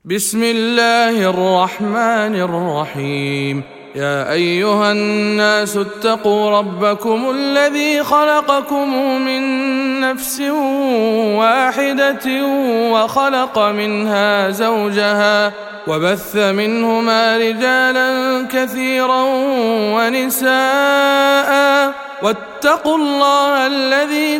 بسم الله الرحمن الرحيم. يا أيها الناس اتقوا ربكم الذي خلقكم من نفس واحدة وخلق منها زوجها وبث منهما رجالا كثيرا ونساء واتقوا الله الذي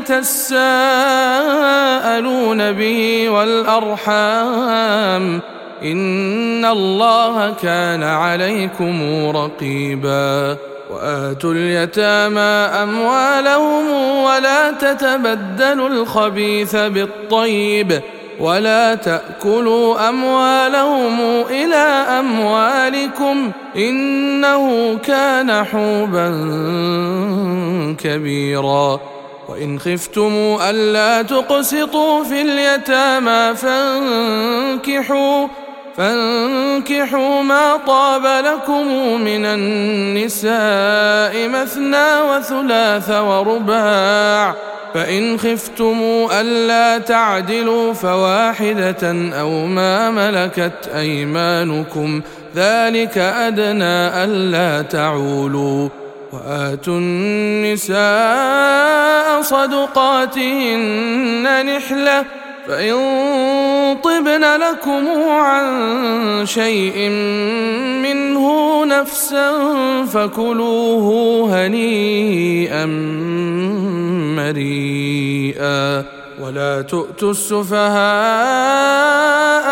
تساءلون به والأرحام إن الله كان عليكم رقيبا. وآتوا اليتامى أموالهم ولا تتبدلوا الخبيث بالطيب ولا تأكلوا أموالهم إلى أموالكم إنه كان حوبا كبيرا. وإن خفتم ألا تقسطوا في اليتامى فانكحوا ما طاب لكم من النساء مثنى وثلاث ورباع، فإن خفتم ألا تعدلوا فواحدة أو ما ملكت أيمانكم ذلك أدنى ألا تعولوا. وآتوا النساء صدقاتهن نحلة، فإن طبن لكم عن شيء منه نفسا فكلوه هنيئا مريئا. ولا تؤتوا السفهاء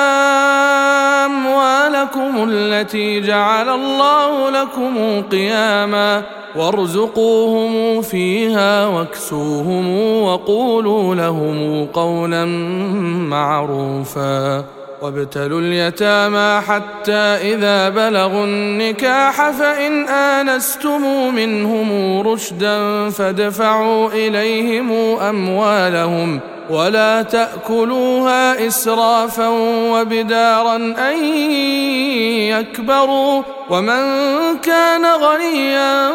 أموالكم التي جعل الله لكم قياما وارزقوهم فيها واكسوهم وقولوا لهم قولا معروفا. وابتلوا اليتامى حتى إذا بلغوا النكاح فإن آنستم منهم رشدا فادفعوا إليهم أموالهم ولا تأكلوها إسرافا وبدارا أن يكبروا، ومن كان غنيا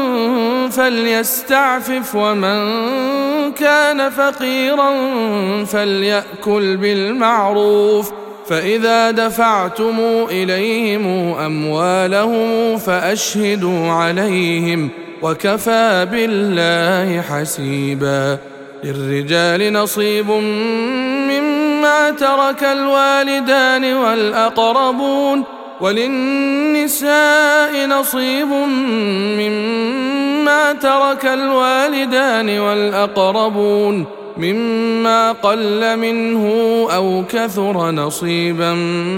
فليستعفف ومن كان فقيرا فليأكل بالمعروف. فإذا دفعتم إليهم أموالهم فأشهدوا عليهم وكفى بالله حسيبا. للرجال نصيب مما ترك الوالدان والأقربون وللنساء نصيب مما ترك الوالدان والأقربون مما قل منه أو كثر نصيبا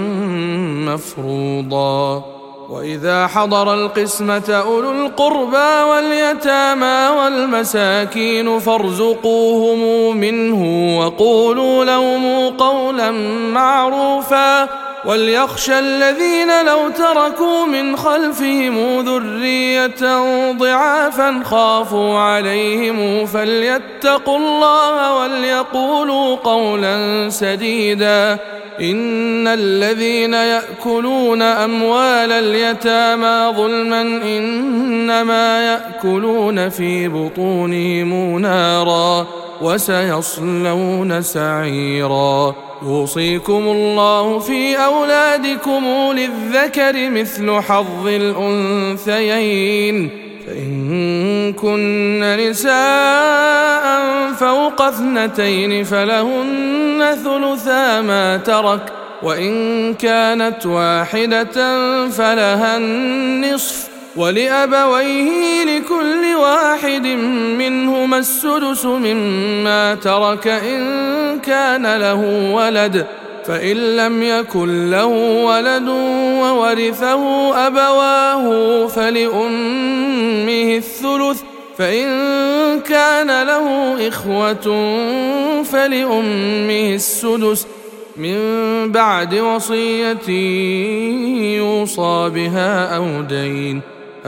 مفروضا. وإذا حضر القسمة أولو القربى واليتامى والمساكين فارزقوهم منه وقولوا لهم قولا معروفا. وليخشى الذين لو تركوا من خلفهم ذرية ضعافا خافوا عليهم فليتقوا الله وليقولوا قولا سديدا. إن الذين يأكلون أموال اليتامى ظلما إنما يأكلون في بطونهم نارا وسيصلون سعيرا. يوصيكم الله في أولادكم للذكر مثل حظ الأنثيين، فإن كن نساء فوق 2 فلهن ثلثا ما ترك، وإن كانت واحدة فلها النصف، ولأبويه لكل واحد منهما السدس مما ترك إن كان له ولد، فإن لم يكن له ولد وورثه أبواه فلأمه الثلث، فإن كان له إخوة فلأمه السدس من بعد وصية يوصى بها أو دين.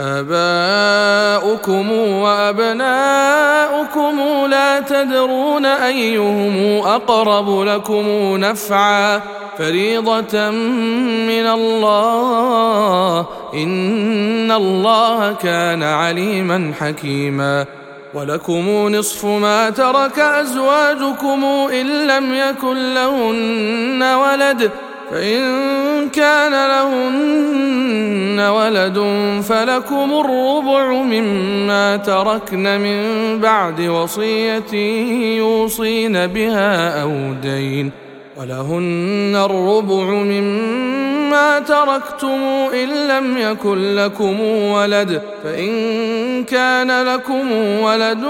آباؤكم وأبناؤكم لا تدرون أيهم أقرب لكم نفعا فريضة من الله إن الله كان عليما حكيما. ولكم نصف ما ترك أزواجكم إن لم يكن لهن ولد، فإن كان لهن ولد فلكم الربع مما تركن من بعد وصية يوصين بها أو دين، ولهن الربع مما تركتم إن لم يكن لكم ولد، فإن كان لكم ولد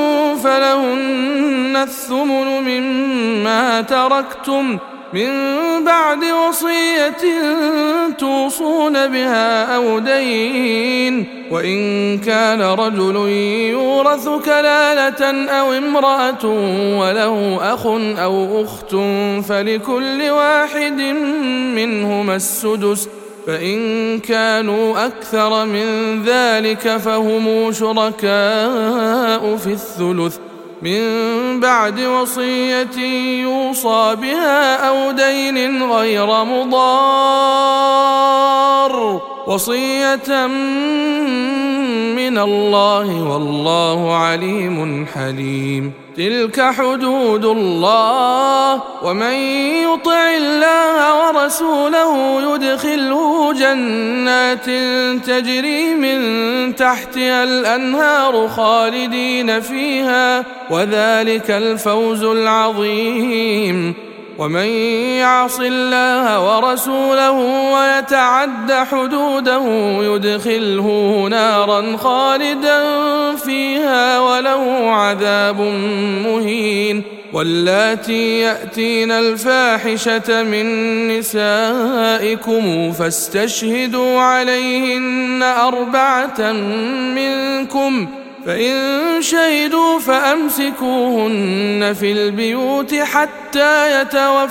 فلهن الثمن مما تركتم من بعد وصية توصون بها أو دين، وإن كان رجل يورث كلالة أو امرأة وله أخ أو أخت فلكل واحد منهما السدس، فإن كانوا أكثر من ذلك فهم شركاء في الثلث من بعد وصية يوصى بها أو دين غير مضار، وصية من الله والله عليم حليم. تلك حدود الله، ومن يطع الله ورسوله يدخله جنات تجري من تحتها الأنهار خالدين فيها، وذلك الفوز العظيم. ومن يعص الله ورسوله ويتعد حدوده يدخله نارا خالدا فيها وله عذاب مهين. واللاتي يأتين الفاحشة من نسائكم فاستشهدوا عليهن 4 منكم، فإن شهدوا فأمسكوهن في البيوت حتى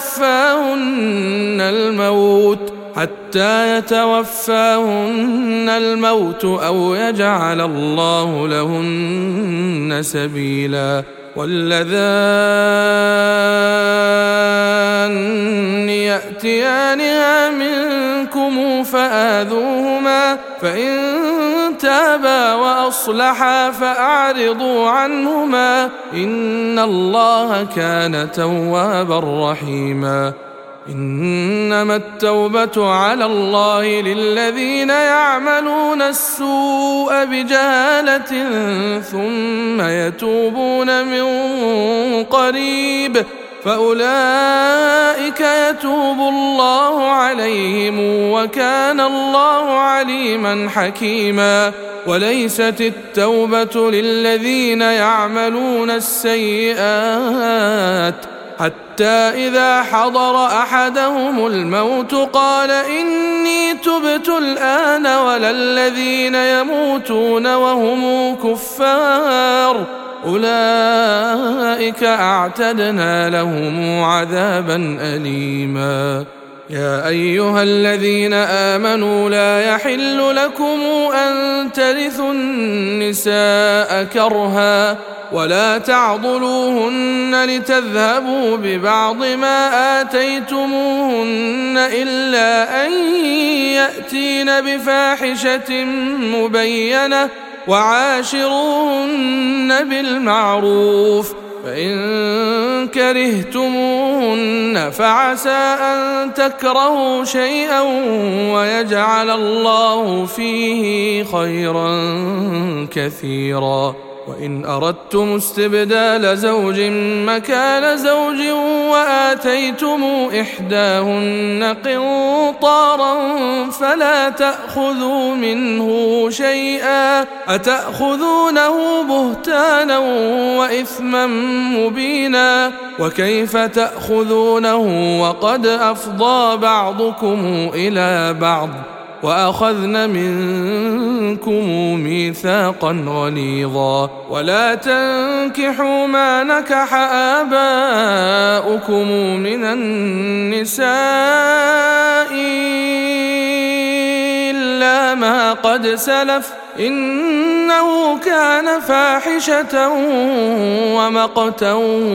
يتوفاهن الموت أو يجعل الله لهن سبيلا. واللذان يأتيانها منكم فآذوهما، فإن تابا وأصلحا فأعرضوا عنهما، إن الله كان توابا رحيما. إنما التوبة على الله للذين يعملون السوء بجهالة ثم يتوبون من قريب فأولئك يتوب الله عليهم وكان الله عليما حكيما. وليست التوبة للذين يعملون السيئات حتى إذا حضر أحدهم الموت قال إني تبت الآن، ولا الذين يموتون وهم كفار أولئك أعتدنا لهم عذابا أليما. يا أيها الذين آمنوا لا يحل لكم أن ترثوا النساء كرها ولا تعضلوهن لتذهبوا ببعض ما آتيتموهن إلا أن يأتين بفاحشة مبينة وعاشروهن بالمعروف، فإن كرهتموهن فعسى أن تكرهوا شيئا ويجعل الله فيه خيرا كثيرا. وإن أردتم استبدال زوج مكان زوج وآتيتم إحداهن قنطارا فلا تأخذوا منه شيئا، أتأخذونه بهتانا وإثما مبينا، وكيف تأخذونه وقد أفضى بعضكم إلى بعض وأخذن منكم ميثاقا غليظا. ولا تنكحوا ما نكح آباؤكم من النساء إلا ما قد سلف إنه كان فاحشة ومقتا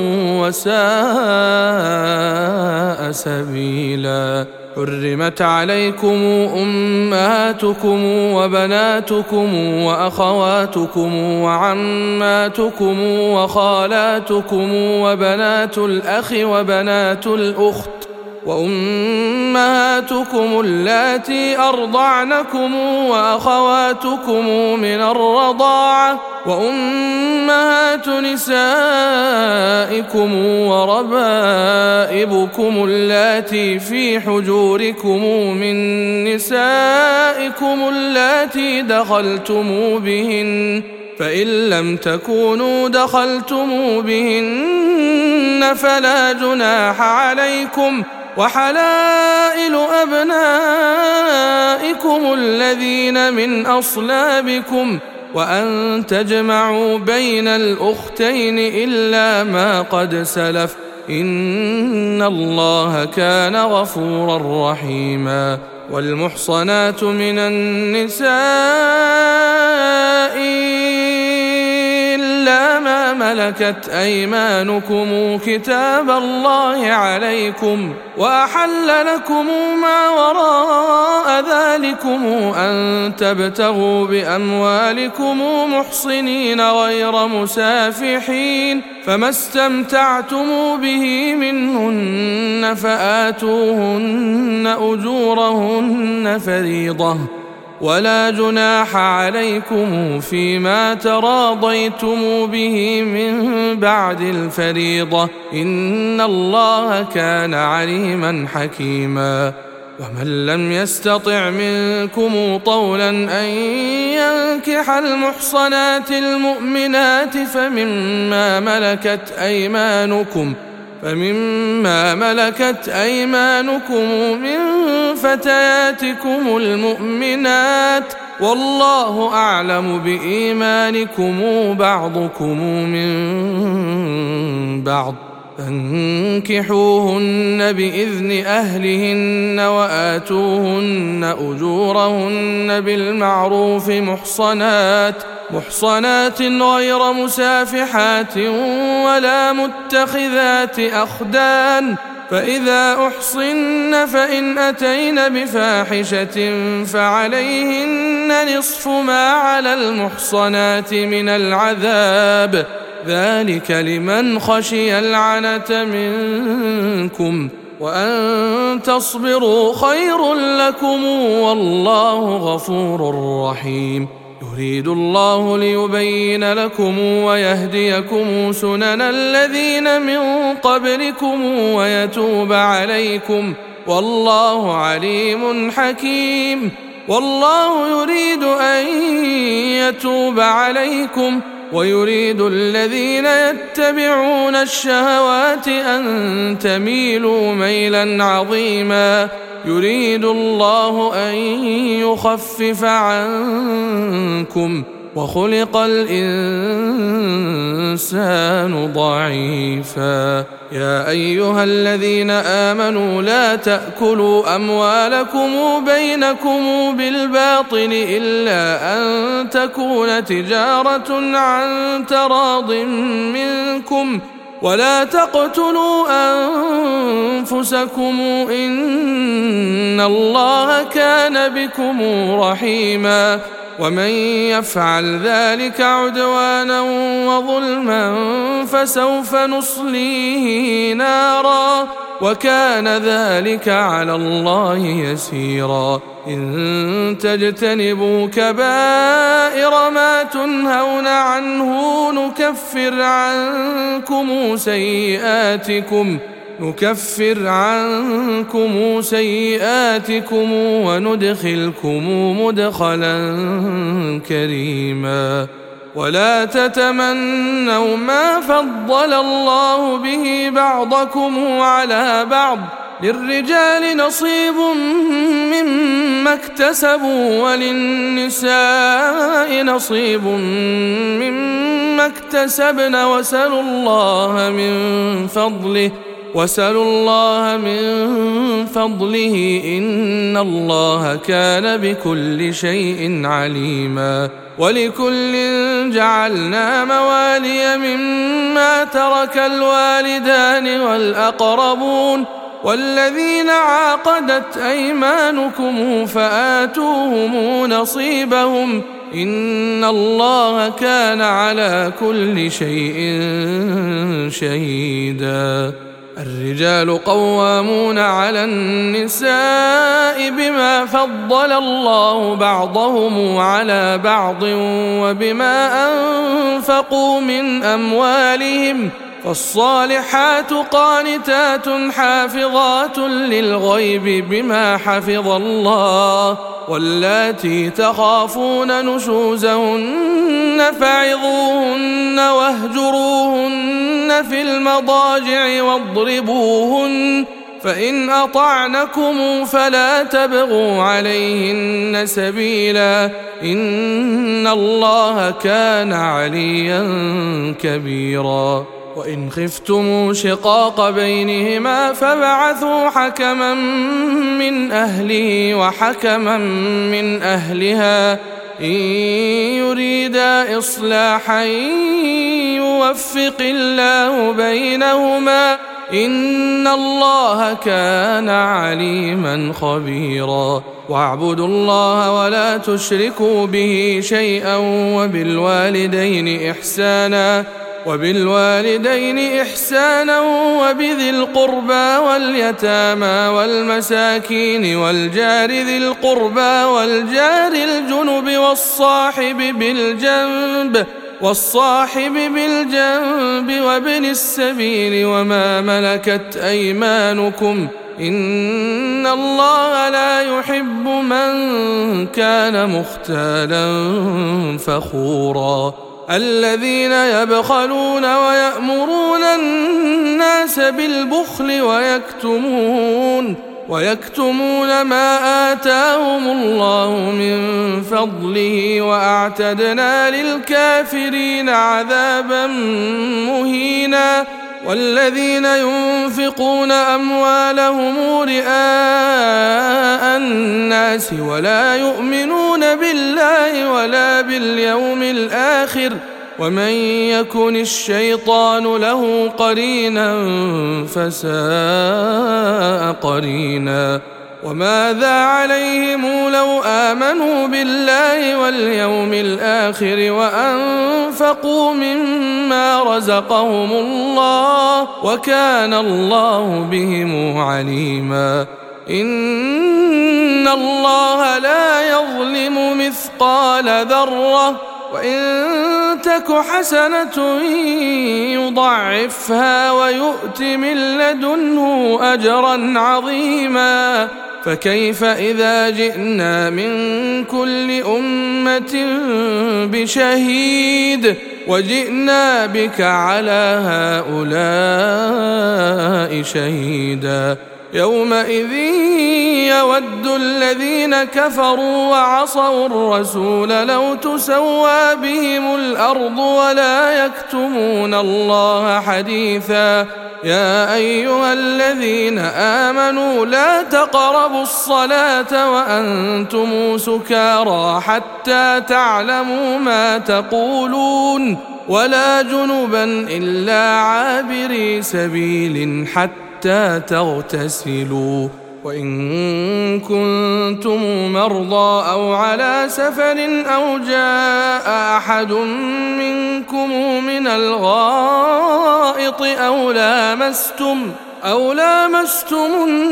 وساء سبيلا. حرمت عليكم أمهاتكم وبناتكم وأخواتكم وعماتكم وخالاتكم وبنات الأخ وبنات الأخت وأمهاتكم اللاتي أرضعنكم وأخواتكم من الرضاعة وأمهات نسائكم وربائبكم اللاتي في حجوركم من نسائكم اللاتي دخلتم بهن فإن لم تكونوا دخلتم بهن فلا جناح عليكم وحلائل أبنائكم الذين من أصلابكم وأن تجمعوا بين الأختين إلا ما قد سلف إن الله كان غفورا رحيما والمحصنات من النساء إلا ما ملكت أيمانكم كتاب الله عليكم وأحل لكم ما وراء ذلكم أن تبتغوا بأموالكم محصنين غير مسافحين فما استمتعتم به منهن فآتوهن أجورهن فريضة ولا جناح عليكم فيما تراضيتم به من بعد الفريضة إن الله كان عليما حكيما ومن لم يستطع منكم طولا أن ينكح المحصنات المؤمنات فمما ملكت أيمانكم من فتياتكم المؤمنات والله أعلم بإيمانكم بعضكم من بعض فانكحوهن بإذن أهلهن وآتوهن أجورهن بالمعروف محصنات غير مسافحات ولا متخذات أخدان فإذا أحصن فإن أتين بفاحشة فعليهن نصف ما على المحصنات من العذاب ذلك لمن خشي العنة منكم وأن تصبروا خير لكم والله غفور رحيم يريد الله ليبين لكم ويهديكم سنن الذين من قبلكم ويتوب عليكم والله عليم حكيم والله يريد أن يتوب عليكم ويريد الذين يتبعون الشهوات أن تميلوا ميلا عظيما يريد الله أن يخفف عنكم وخلق الإنسان ضعيفا يا أيها الذين آمنوا لا تأكلوا أموالكم بينكم بالباطل إلا أن تكون تجارة عن تراض منكم ولا تقتلوا أنفسكم إن الله كان بكم رحيما ومن يفعل ذلك عدوانا وظلما فسوف نصليه نارا وكان ذلك على الله يسيرا إن تجتنبوا كبائر ما تنهون عنه نكفر عنكم سيئاتكم وندخلكم مدخلا كريما ولا تتمنوا ما فضل الله به بعضكم على بعض للرجال نصيب مما اكتسبوا وللنساء نصيب مما اكتسبن واسألوا الله من فضله إن الله كان بكل شيء عليما ولكل جعلنا موالي مما ترك الوالدان والأقربون والذين عاقدت أيمانكم فآتوهم نصيبهم إن الله كان على كل شيء شهيدا الرجال قوامون على النساء بما فضل الله بعضهم على بعض وبما أنفقوا من أموالهم، فالصالحات قانتات حافظات للغيب بما حفظ الله، واللاتي تخافون نشوزهن فعظوهن واهجروهن في المضاجع واضربوهن، فإن أطعنكم فلا تبغوا عليهن سبيلا، إن الله كان عليا كبيرا. وإن خفتم شقاق بينهما فابعثوا حكما من أهله وحكما من أهلها إن يريدا إصلاحا يوفق الله بينهما، إن الله كان عليما خبيرا. واعبدوا الله ولا تشركوا به شيئا وبالوالدين إحسانا وبذي القربى واليتامى والمساكين والجار ذي القربى والجار الجنب والصاحب بالجنب وابن السبيل وما ملكت أيمانكم، إن الله لا يحب من كان مختالا فخورا. الذين يبخلون ويأمرون الناس بالبخل ويكتمون ما آتاهم الله من فضله، وأعتدنا للكافرين عذابا مهينا. والذين ينفقون أموالهم رئاء الناس ولا يؤمنون بالله ولا باليوم الآخر، ومن يكن الشيطان له قرينا فساء قرينا. وماذا عليهم لو آمنوا بالله واليوم الآخر وأنفقوا مما رزقهم الله، وكان الله بهم عليما. إن الله لا يظلم مثقال ذرة، وإن تك حسنة يضعفها ويؤت من لدنه أجرا عظيما. فكيف إذا جئنا من كل أمة بشهيد وجئنا بك على هؤلاء شهيدا، يومئذ يود الذين كفروا وعصوا الرسول لو تسوى بهم الأرض ولا يكتمون الله حديثا. يا أيها الذين آمنوا لا تقربوا الصلاة وأنتم سكارى حتى تعلموا ما تقولون، ولا جنبا إلا عابري سبيل حتى تغتسلوا، وإن كنتم مرضى أو على سفر أو جاء أحد منكم من الغائط أو لامستم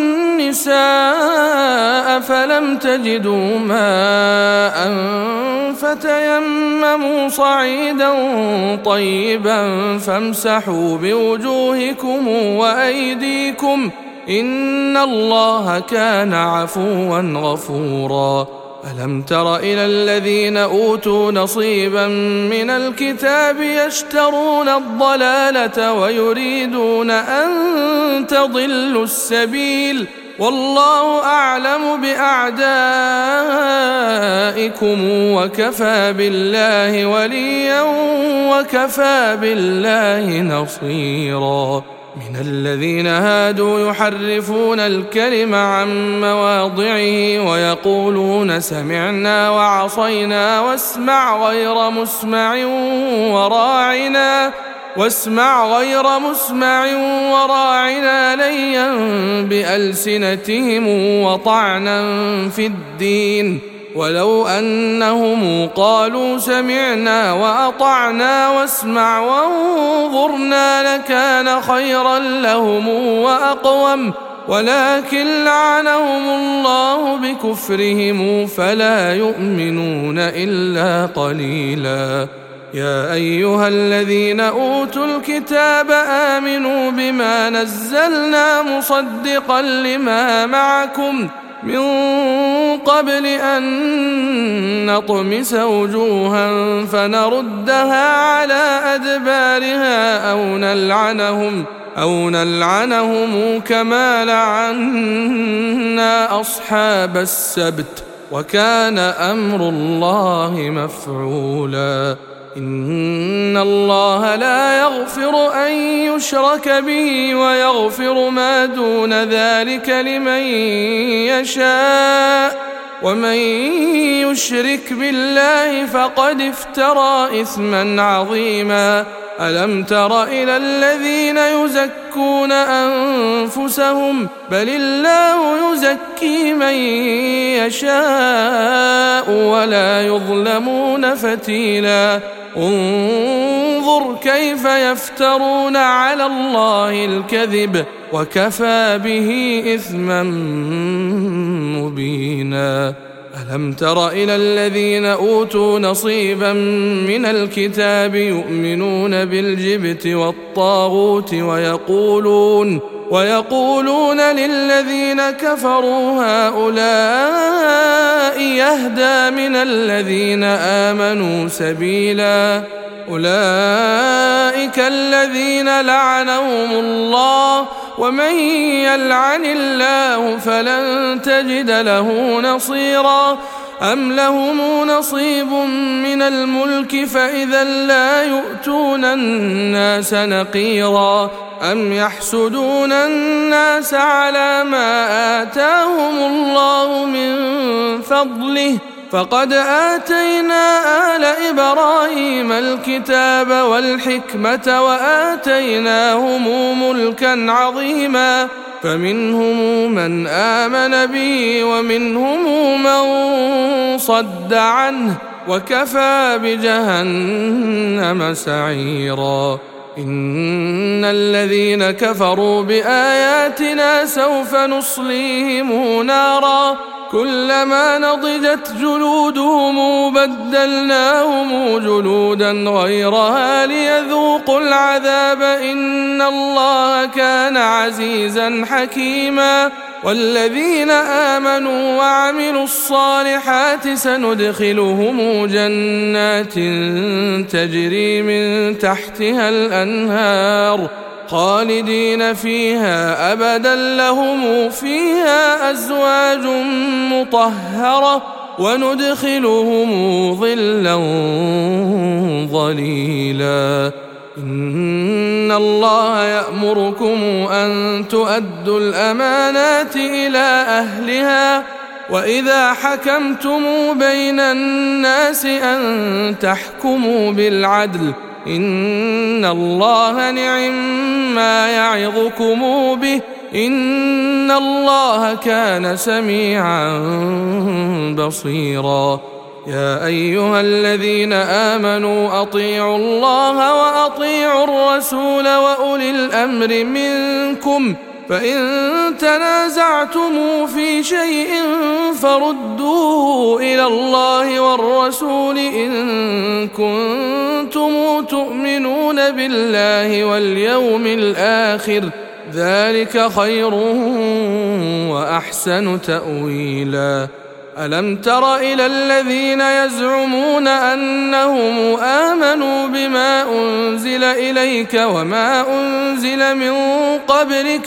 النساء فلم تجدوا ماء فتيمموا صعيدا طيبا فامسحوا بوجوهكم وأيديكم، إن الله كان عفوا غفورا. ألم تر إلى الذين أوتوا نصيبا من الكتاب يشترون الضلالة ويريدون أن تضلوا السبيل، والله أعلم بأعدائكم وكفى بالله وليا وكفى بالله نصيرا. من الذين هادوا يحرفون الكلم عن مواضعه ويقولون سمعنا وعصينا واسمع غير مسمع وراعنا ليا بألسنتهم وطعنا في الدين، ولو أنهم قالوا سمعنا وأطعنا واسمع وانظرنا لكان خيرا لهم وأقوم، ولكن لعنهم الله بكفرهم فلا يؤمنون إلا قليلا. يا أيها الذين أوتوا الكتاب آمنوا بما نزلنا مصدقا لما معكم من قبل أن نطمس وجوها فنردها على أدبارها أو نلعنهم كما لعنا أصحاب السبت، وكان أمر الله مفعولا. إن الله لا يغفر أن يشرك به ويغفر ما دون ذلك لمن يشاء، ومن يشرك بالله فقد افترى إثما عظيما. ألم تر إلى الذين يزكون أنفسهم بل الله يزكي من يشاء ولا يظلمون فتيلا. انظر كيف يفترون على الله الكذب وكفى به إثما مبينا. ألم تر إلى الذين أوتوا نصيبا من الكتاب يؤمنون بالجبت والطاغوت ويقولون للذين كفروا هؤلاء يهدى من الذين آمنوا سبيلا. أولئك الذين لعنهم الله، ومن يلعن الله فلن تجد له نصيرا. أم لهم نصيب من الملك فإذا لا يؤتون الناس نقيرا. أم يحسدون الناس على ما آتاهم الله من فضله، فقد آتينا آل إبراهيم الكتاب والحكمة وآتيناهم ملكا عظيما، فمنهم من آمن به ومنهم من صد عنه، وكفى بجهنم سعيرا. إن الذين كفروا بآياتنا سوف نصليهم نارا كلما نضجت جلودهم بدلناهم جلودا غيرها ليذوقوا العذاب إن الله كان عزيزا حكيما. والذين آمنوا وعملوا الصالحات سندخلهم جنات تجري من تحتها الأنهار خالدين فيها أبدا لهم فيها أزواج مطهرة وندخلهم ظلا ظليلا. إن الله يأمركم أن تؤدوا الأمانات إلى أهلها وإذا حكمتم بين الناس أن تحكموا بالعدل إن الله نعما يعظكم به إن الله كان سميعا بصيرا. يا أيها الذين آمنوا أطيعوا الله وأطيعوا الرسول وأولي الأمر منكم فإن تنازعتم في شيء فردوه إلى الله والرسول إن كنتم تؤمنون بالله واليوم الآخر ذلك خير وأحسن تأويلا. ألم تر إلى الذين يزعمون أنهم آمنوا بما أنزل إليك وما أنزل من قبلك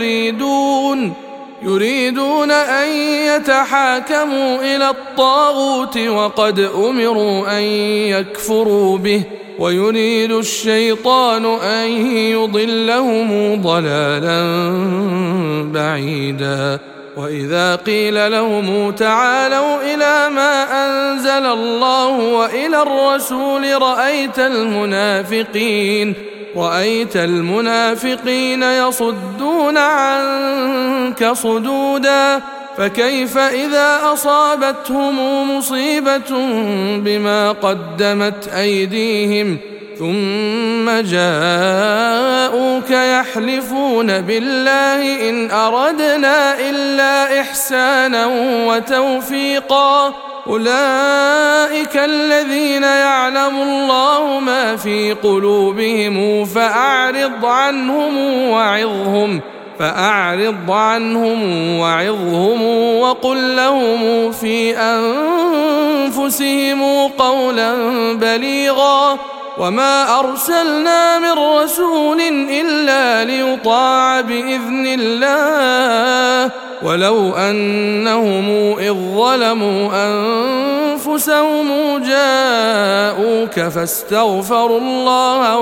يريدون أن يتحاكموا إلى الطاغوت وقد أمروا أن يكفروا به ويريد الشيطان أن يضلهم ضلالا بعيدا. وإذا قيل لهم تعالوا إلى ما أنزل الله وإلى الرسول رأيت المنافقين يصدون عنك صدودا فكيف إذا أصابتهم مصيبة بما قدمت أيديهم ثم جاءوك يحلفون بالله إن أردنا إلا إحسانا وتوفيقا أولئك الذين يعلم الله ما في قلوبهم فأعرض عنهم وعظهم وقل لهم في أنفسهم قولا بليغا وما أرسلنا من رسول إلا ليطاع بإذن الله ولو أنهم إذ ظلموا أنفسهم جاءوك فاستغفروا الله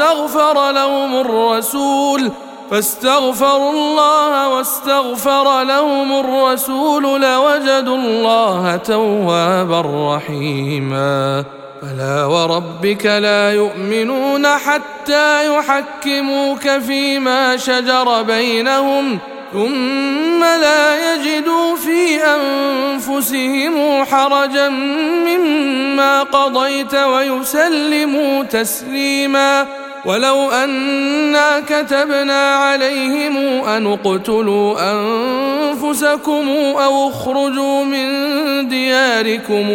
واستغفر لهم الرسول لوجدوا الله توابا رحيما فلا وربك لا يؤمنون حتى يحكموك فيما شجر بينهم ثم لا يجدوا في أنفسهم حرجا مما قضيت ويسلموا تسليما ولو أنا كتبنا عليهم أن اقتلوا أنفسكم أو اخرجوا من دياركم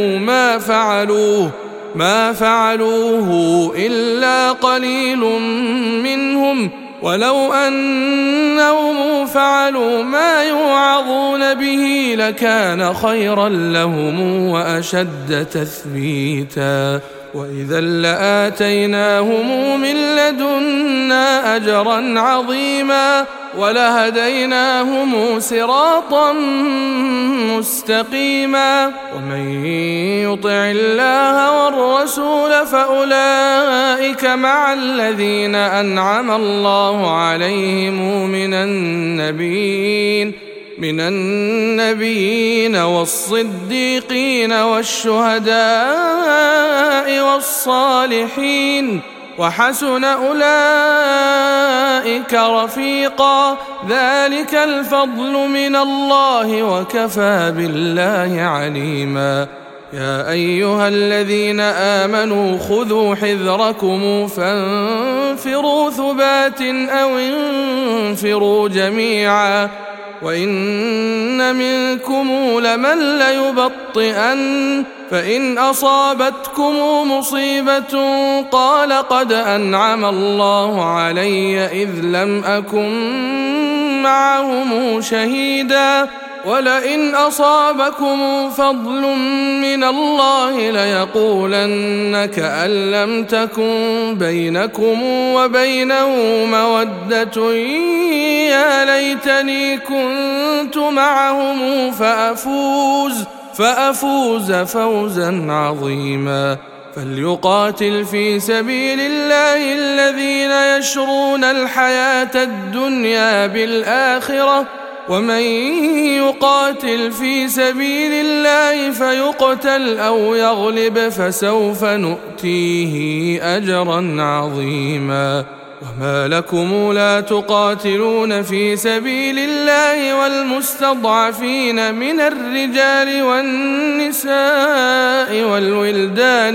ما فعلوه إلا قليل منهم ولو أنهم فعلوا ما يوعظون به لكان خيرا لهم وأشد تثبيتا وإذا لآتيناهم من لدنا أجرا عظيما ولهديناهم صراطا مستقيما ومن يطع الله والرسول فأولئك مع الذين أنعم الله عليهم من النبيين والصديقين والشهداء والصالحين وحسن أولئك رفيقا ذلك الفضل من الله وكفى بالله عليما يا أيها الذين آمنوا خذوا حذركم فانفروا ثبات أو انفروا جميعا وإن منكم لمن ليبطئن فإن أصابتكم مصيبة قال قد أنعم الله علي إذ لم أكن معهم شهيدا ولئن أصابكم فضل من الله ليقولن كأن لم تكن بينكم وبينه مودة يا ليتني كنت معهم فأفوز فوزا عظيما فليقاتل في سبيل الله الذين يشرون الحياة الدنيا بالآخرة ومن يقاتل في سبيل الله فيقتل أو يغلب فسوف نؤتيه أجرا عظيما وما لكم لا تقاتلون في سبيل الله والمستضعفين من الرجال والنساء والولدان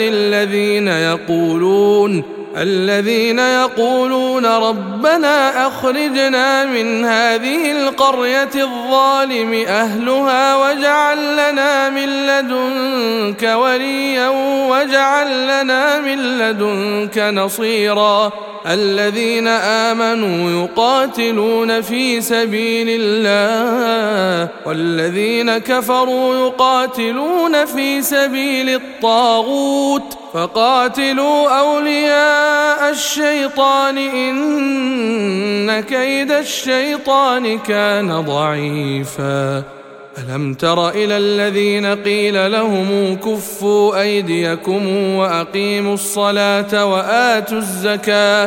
الذين يقولون ربنا أخرجنا من هذه القرية الظالم أهلها واجعل لنا من لدنك وليا واجعل لنا من لدنك نصيرا الذين آمنوا يقاتلون في سبيل الله والذين كفروا يقاتلون في سبيل الطاغوت فقاتلوا أولياء الشيطان إن كيد الشيطان كان ضعيفا ألم تر إلى الذين قيل لهم كفوا أيديكم وأقيموا الصلاة وآتوا الزكاة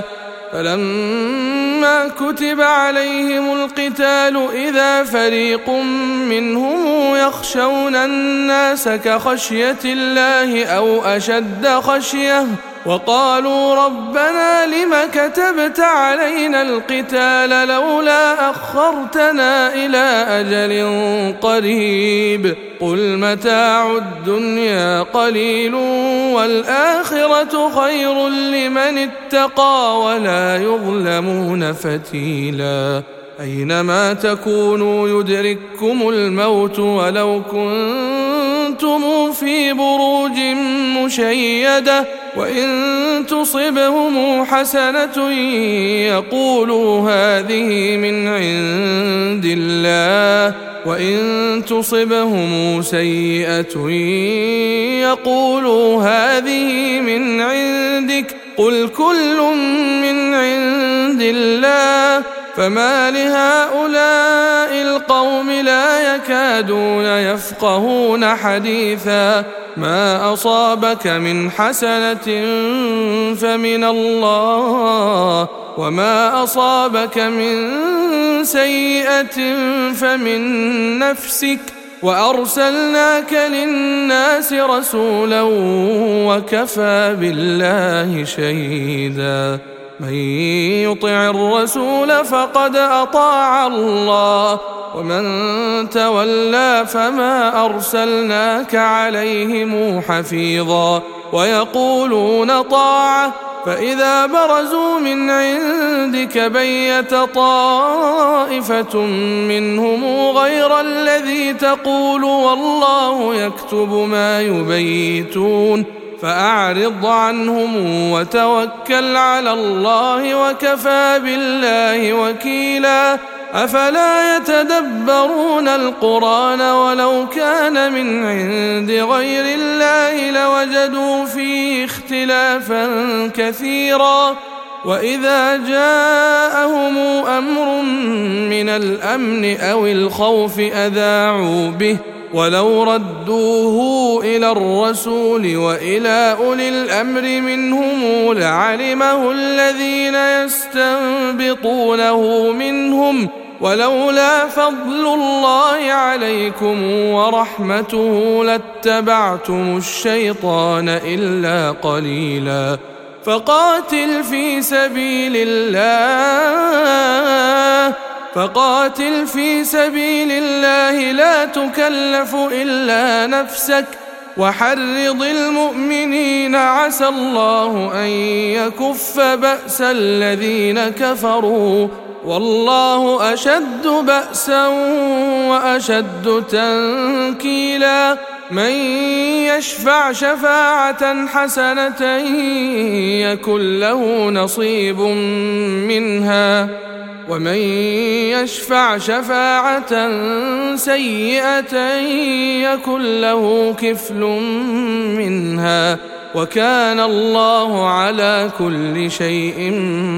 فلما كتب عليهم القتال إذا فريق منهم يخشون الناس كخشية الله أو أشد خشية وقالوا ربنا لم كتبت علينا القتال لولا أخرتنا إلى أجل قريب قل متاع الدنيا قليل والآخرة خير لمن اتقى ولا يظلمون فتيلا أينما تكونوا يدرككم الموت ولو كنتم في بروج مشيدة وإن تصبهم حسنة يقولوا هذه من عند الله وإن تصبهم سيئة يقولوا هذه من عندك قل كل من عند الله فما لهؤلاء القوم لا يكادون يفقهون حديثا ما أصابك من حسنة فمن الله وما أصابك من سيئة فمن نفسك وأرسلناك للناس رسولا وكفى بالله شهيدا من يطع الرسول فقد أطاع الله ومن تولى فما أرسلناك عليهم حفيظا ويقولون طاعة فإذا برزوا من عندك بيت طائفة منهم غير الذي تقول والله يكتب ما يبيتون فأعرض عنهم وتوكل على الله وكفى بالله وكيلا أفلا يتدبرون القرآن ولو كان من عند غير الله لوجدوا فيه اختلافا كثيرا وإذا جاءهم أمر من الأمن أو الخوف أذاعوا به ولو ردوه إلى الرسول وإلى أولي الأمر منهم لعلمه الذين يستنبطونه منهم ولولا فضل الله عليكم ورحمته لاتبعتم الشيطان إلا قليلا فقاتل في سبيل الله لا تكلف إلا نفسك وحرض المؤمنين عسى الله أن يكف بأس الذين كفروا والله أشد بأسا وأشد تنكيلا من يشفع شفاعة حسنة يكن له نصيب منها ومن يشفع شفاعة سيئة يكن له كفل منها وكان الله على كل شيء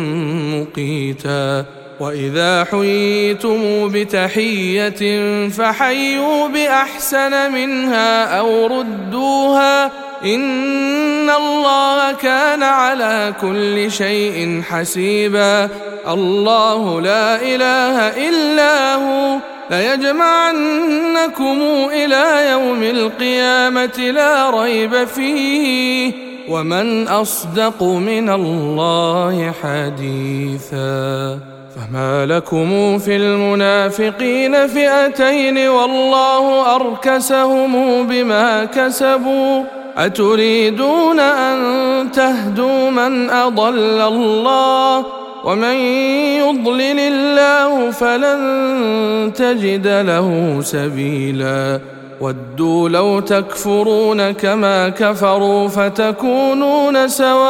مقيتا وإذا حييتم بتحية فحيوا بأحسن منها أو ردوها إن الله كان على كل شيء حسيبا الله لا إله إلا هو ليجمعنكم إلى يوم القيامة لا ريب فيه ومن أصدق من الله حديثا فما لكم في المنافقين فئتين والله أركسهم بما كسبوا أتريدون أن تهدوا من أضل الله ومن يضلل الله فلن تجد له سبيلا ودوا لو تكفرون كما كفروا فتكونون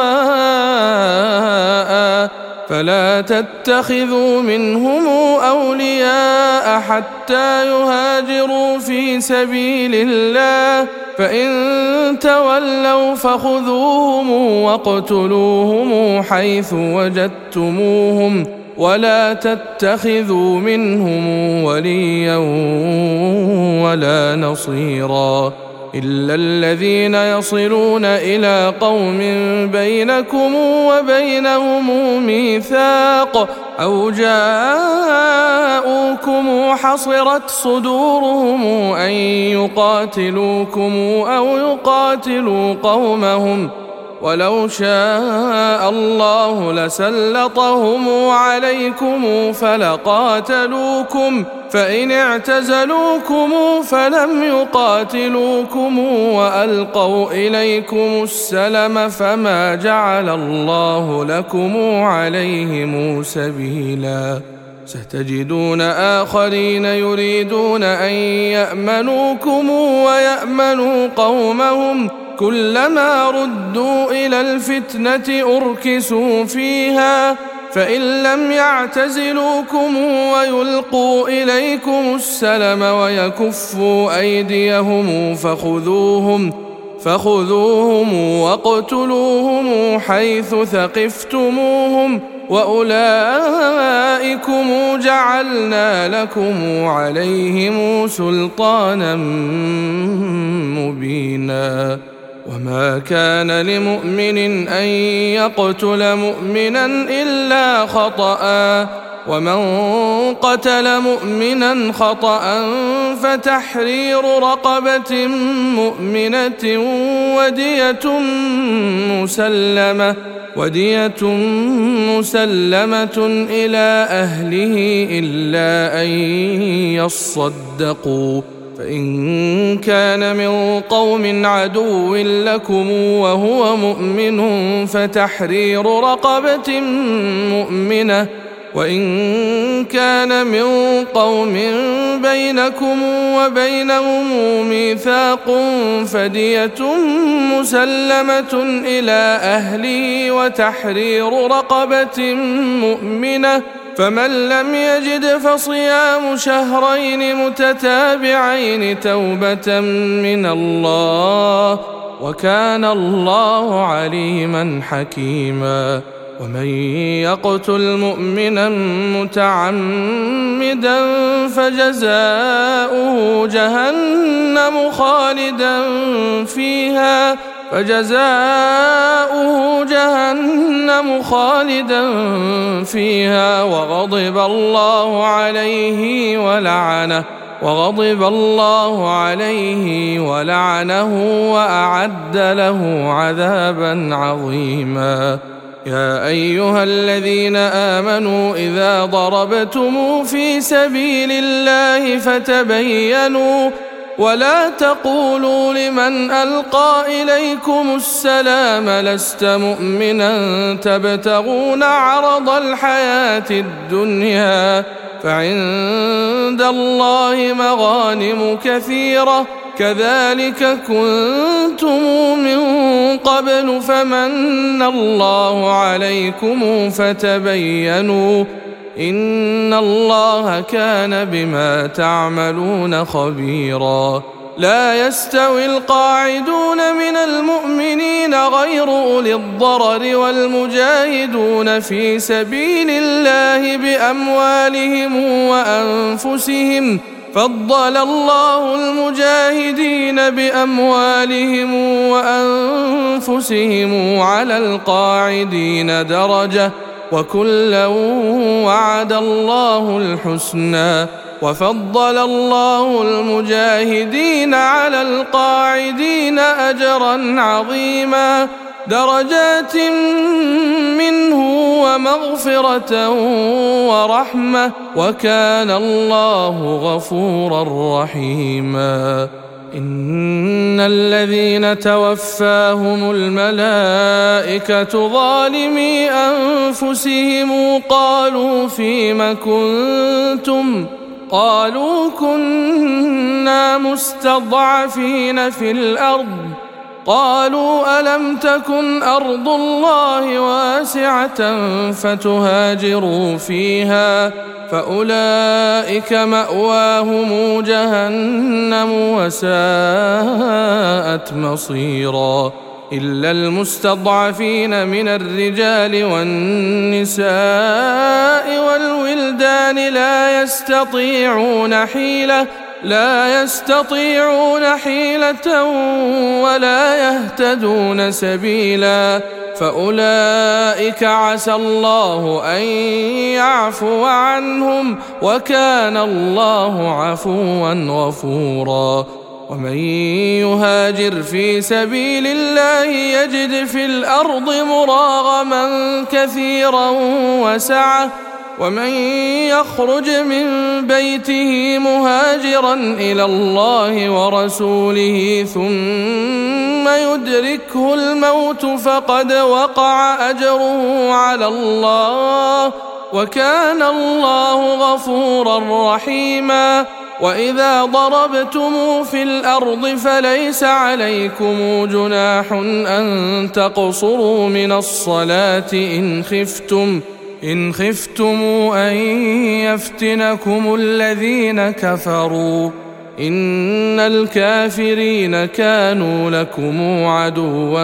سواء فلا تتخذوا منهم أولياء حتى يهاجروا في سبيل الله فإن تولوا فخذوهم واقتلوهم حيث وجدتموهم ولا تتخذوا منهم وليا ولا نصيرا إلا الذين يصلون إلى قوم بينكم وبينهم ميثاق أو جاءوكم حصرت صدورهم أن يقاتلوكم أو يقاتلوا قومهم ولو شاء الله لسلطهم عليكم فلقاتلوكم فإن اعتزلوكم فلم يقاتلوكم وألقوا إليكم السلم فما جعل الله لكم عليهم سبيلا ستجدون آخرين يريدون أن يأمنوكم ويأمنوا قومهم كلما ردوا إلى الفتنة أركسوا فيها فإن لم يعتزلوكم ويلقوا إليكم السلم ويكفوا أيديهم فخذوهم واقتلوهم حيث ثقفتموهم وأولئكم جعلنا لكم عليهم سلطانا مبينا وما كان لمؤمن أن يقتل مؤمنا إلا خطأ ومن قتل مؤمنا خطأ فتحرير رقبة مؤمنة ودية مسلمة إلى أهله إلا أن يصدقوا فإن كان من قوم عدو لكم وهو مؤمن فتحرير رقبة مؤمنة وإن كان من قوم بينكم وبينهم ميثاق فدية مسلمة إلى أهله وتحرير رقبة مؤمنة فمن لم يجد فصيام شهرين متتابعين توبة من الله وكان الله عليما حكيما ومن يقتل مؤمنا متعمدا فجزاؤه جهنم خالدا فيها وغضب الله عليه ولعنه وأعد له عذابا عظيما يا أيها الذين آمنوا إذا ضربتم في سبيل الله فتبينوا ولا تقولوا لمن ألقى إليكم السلام لست مؤمنا تبتغون عرض الحياة الدنيا فعند الله مغانم كثيرة كذلك كنتم من قبل فمن الله عليكم فتبينوا إن الله كان بما تعملون خبيرا لا يستوي القاعدون من المؤمنين غير أولي الضرر والمجاهدون في سبيل الله بأموالهم وأنفسهم فضل الله المجاهدين بأموالهم وأنفسهم على القاعدين درجة وكلا وعد الله الحسنى وفضل الله المجاهدين على القاعدين أجرا عظيما درجات منه ومغفرة ورحمة وكان الله غفورا رحيما إن الذين توفاهم الملائكة ظالمي أنفسهم قالوا فيم كنتم قالوا كنا مستضعفين في الأرض قالوا ألم تكن أرض الله واسعة فتهاجروا فيها فأولئك مأواهم جهنم وساءت مصيرا إلا المستضعفين من الرجال والنساء والولدان لا يستطيعون حيلة ولا يهتدون سبيلا فأولئك عسى الله أن يعفو عنهم وكان الله عفوا غفورا ومن يهاجر في سبيل الله يجد في الأرض مراغما كثيرا وسعة ومن يخرج من بيته مهاجرا إلى الله ورسوله ثم يدركه الموت فقد وقع أجره على الله وكان الله غفورا رحيما. وإذا ضربتم في الأرض فليس عليكم جناح أن تقصروا من الصلاة إن خفتم أن يفتنكم الذين كفروا إن الكافرين كانوا لكم عدوا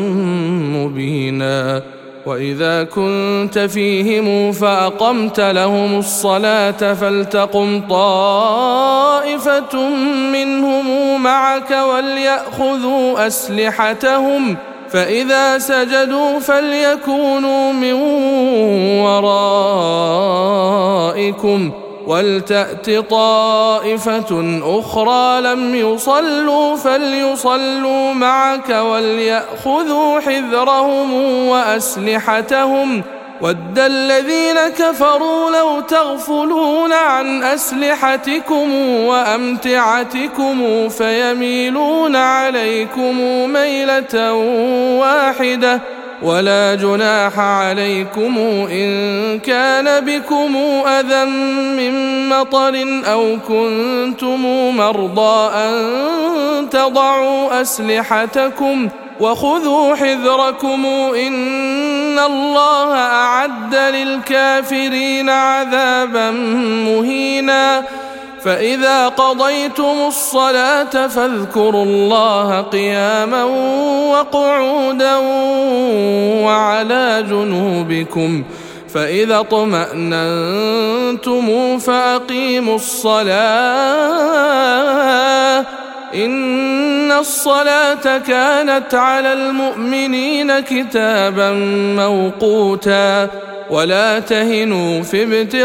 مبينا. وإذا كنت فيهم فأقمت لهم الصلاة فلتقم طائفة منهم معك وليأخذوا أسلحتهم فإذا سجدوا فليكونوا من ورائكم ولتأت طائفة أخرى لم يصلوا فليصلوا معك وليأخذوا حذرهم وأسلحتهم ود الذين كفروا لو تغفلون عن أسلحتكم وأمتعتكم فيميلون عليكم ميلة واحدة ولا جناح عليكم إن كان بكم أذى من مطر أو كنتم مرضى أن تضعوا أسلحتكم وخذوا حذركم إن الله أعد للكافرين عذابا مهينا. فإذا قضيتم الصلاة فاذكروا الله قياما وقعودا وعلى جنوبكم فإذا اطمأننتم فأقيموا الصلاة إن الصلاة كانت على المؤمنين كتابا موقوتا. ولا تهنوا في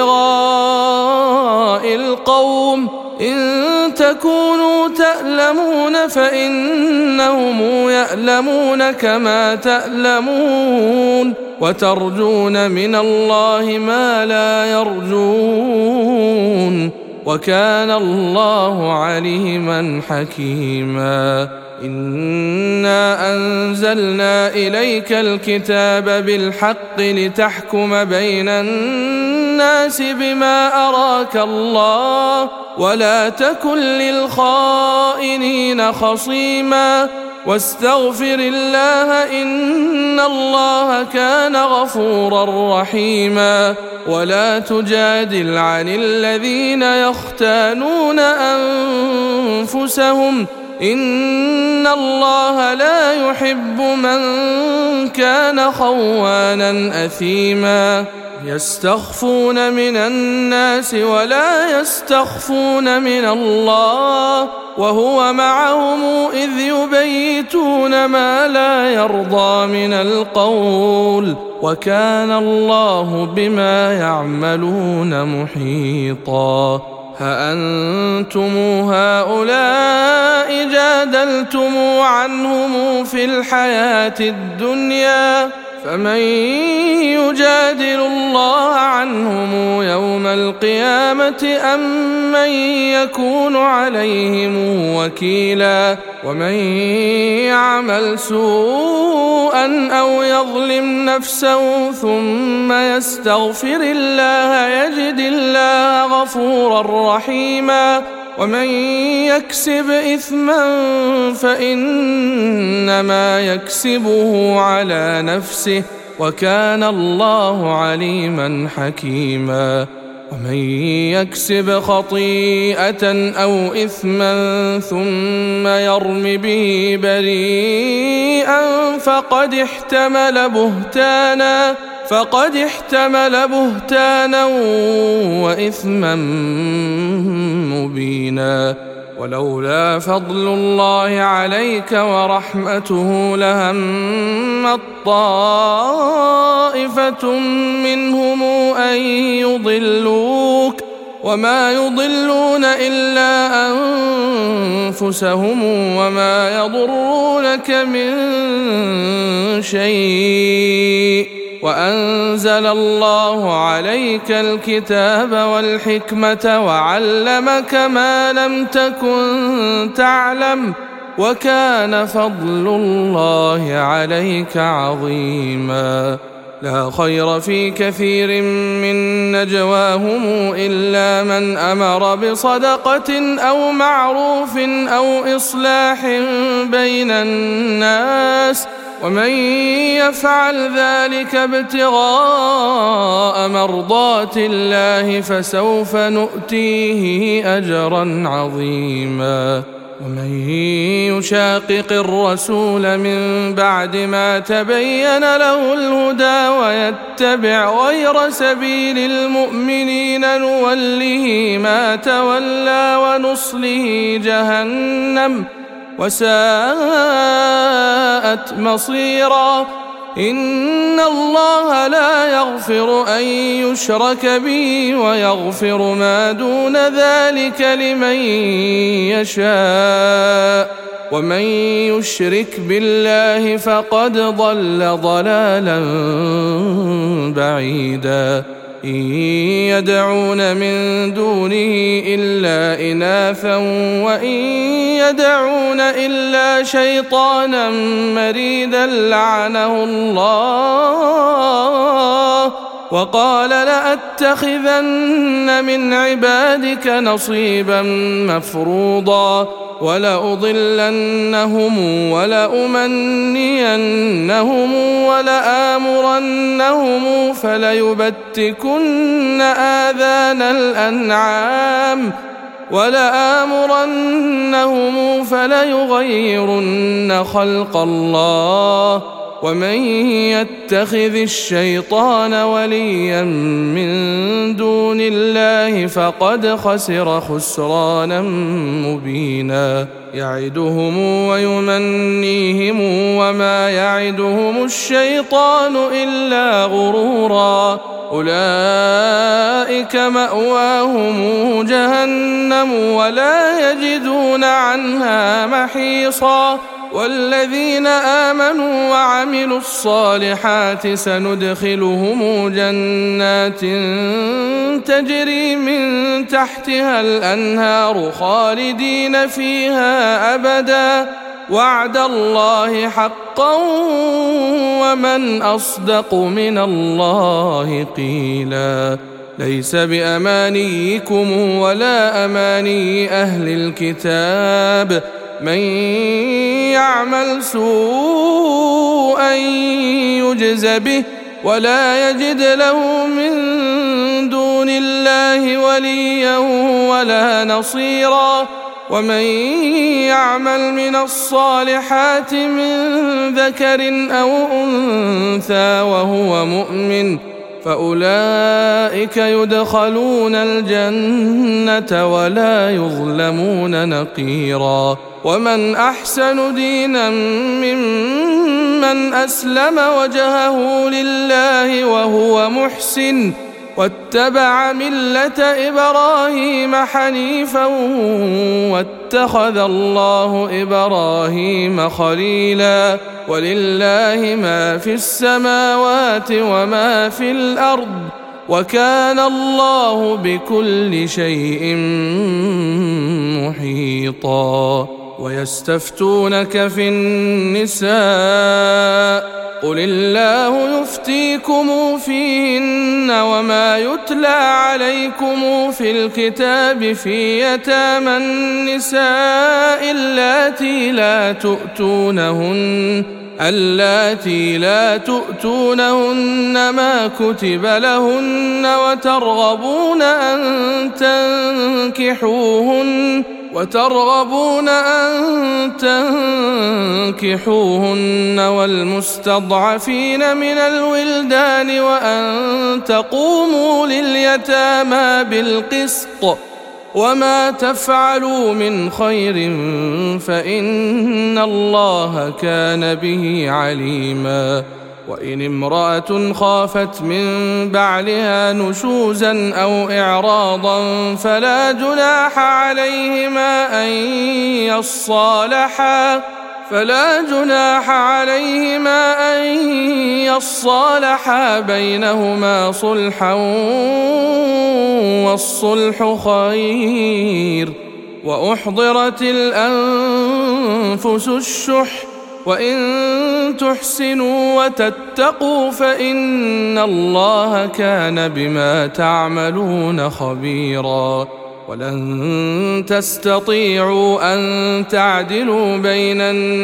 ابتغاء القوم إن تكونوا تألمون فإنهم يألمون كما تألمون وترجون من الله ما لا يرجون وكان الله عليما حكيما. إنا أنزلنا إليك الكتاب بالحق لتحكم بين الناس بما أراك الله ولا تكن للخائنين خصيما واستغفر الله إن الله كان غفورا رحيما. ولا تجادل عن الذين يختانون أنفسهم إن الله لا يحب من كان خوانا أثيما. يستخفون من الناس ولا يستخفون من الله وهو معهم إذ يبيتون ما لا يرضى من القول وكان الله بما يعملون محيطا. هأنتم هؤلاء جادلتم عنهم في الحياة الدنيا فمن يجادل الله عنهم يوم القيامة أم من يكون عليهم وكيلا. ومن يعمل سوءا أو يظلم نفسه ثم يستغفر الله يجد الله غفورا رحيما. ومن يكسب إثما فإنما يكسبه على نفسه وكان الله عليما حكيما. ومن يكسب خطيئة أو إثما ثم يرم به بريئا فقد احتمل بهتانا وإثما مبينا. ولولا فضل الله عليك ورحمته لهمت طائفة منهم أن يضلوك وما يضلون إلا أنفسهم وما يضرونك من شيء وأنزل الله عليك الكتاب والحكمة وعلمك ما لم تكن تعلم وكان فضل الله عليك عظيما لا خير في كثير من نجواهم إلا من أمر بصدقة أو معروف أو إصلاح بين الناس ومن يفعل ذلك ابتغاء مرضات الله فسوف نؤتيه أجرا عظيما ومن يشاقق الرسول من بعد ما تبين له الهدى ويتبع غير سبيل المؤمنين نوله ما تولى ونصله جهنم وساءت مصيرا إن الله لا يغفر أن يشرك به ويغفر ما دون ذلك لمن يشاء ومن يشرك بالله فقد ضل ضلالا بعيدا إن يدعون من دونه إلا إناثا وإن يدعون إلا شيطانا مريدا لعنه الله وقال لأتخذن من عبادك نصيبا مفروضا ولأضلنهم ولأمنينهم ولآمرنهم فليبتكن آذان الأنعام ولآمرنهم فليغيرن خلق الله ومن يتخذ الشيطان وليا من دون الله فقد خسر خسرانا مبينا يعدهم ويمنيهم وما يعدهم الشيطان إلا غرورا أولئك مأواهم جهنم ولا يجدون عنها محيصا والذين آمنوا وعملوا الصالحات سندخلهم جنات تجري من تحتها الأنهار خالدين فيها أبدا وعد الله حقا ومن أصدق من الله قيلا ليس بأمانيكم ولا أماني أهل الكتاب من يعمل سوءا يجز به ولا يجد له من دون الله وليا ولا نصيرا ومن يعمل من الصالحات من ذكر أو أنثى وهو مؤمن فأولئك يدخلون الجنة ولا يظلمون نقيرا ومن أحسن دينا ممن أسلم وجهه لله وهو محسن واتبع ملة إبراهيم حنيفا واتخذ الله إبراهيم خليلا ولله ما في السماوات وما في الأرض وكان الله بكل شيء محيطا ويستفتونك في النساء قل الله يفتيكم فيهن وما يتلى عليكم في الكتاب في يتامى النساء اللاتي لا تؤتونهن ما كتب لهن وترغبون أن تنكحوهن والمستضعفين من الولدان وأن تقوموا لليتامى بالقسط وما تفعلوا من خير فإن الله كان به عليما وإن امرأة خافت من بعلها نشوزا أو إعراضا فلا جناح عليهما أن يصالحا بينهما صلحا والصلح خير. وأحضرت الأنفس الشح وإن تحسنوا وتتقوا فإن الله كان بما تعملون خبيرا. ولن تستطيعوا أن تعدلوا بين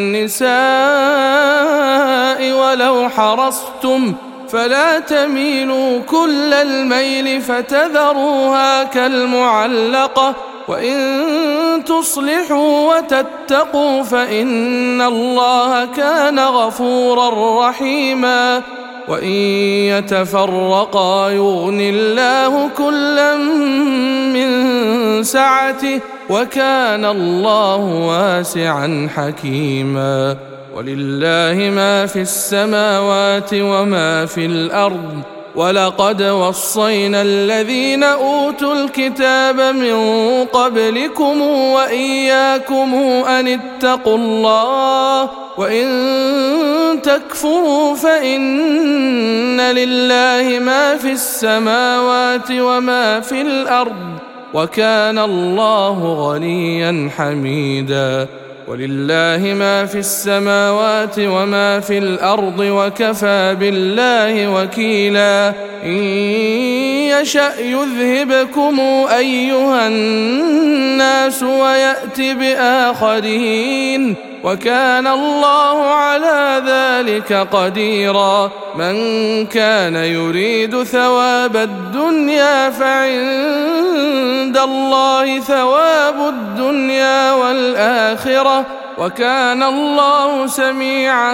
النساء ولو حرصتم فلا تميلوا كل الميل فتذروها كالمعلقة وإن تصلحوا وتتقوا فإن الله كان غفورا رحيما. وإن يتفرقا يغن الله كلا من سعته وكان الله واسعا حكيما. ولله ما في السماوات وما في الأرض ولقد وصينا الذين أوتوا الكتاب من قبلكم وإياكم أن اتقوا الله وإن تكفروا فإن لله ما في السماوات وما في الأرض وكان الله غنيا حميدا. ولله ما في السماوات وما في الأرض وكفى بالله وكيلا. إن يشأ يذهبكم أيها الناس ويأت بآخرين وكان الله على ذلك قديرا. من كان يريد ثواب الدنيا فعند الله ثواب الدنيا والآخرة وكان الله سميعا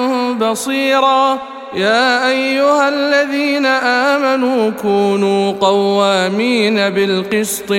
بصيرا. يا أيها الذين آمنوا كونوا قوامين بالقسط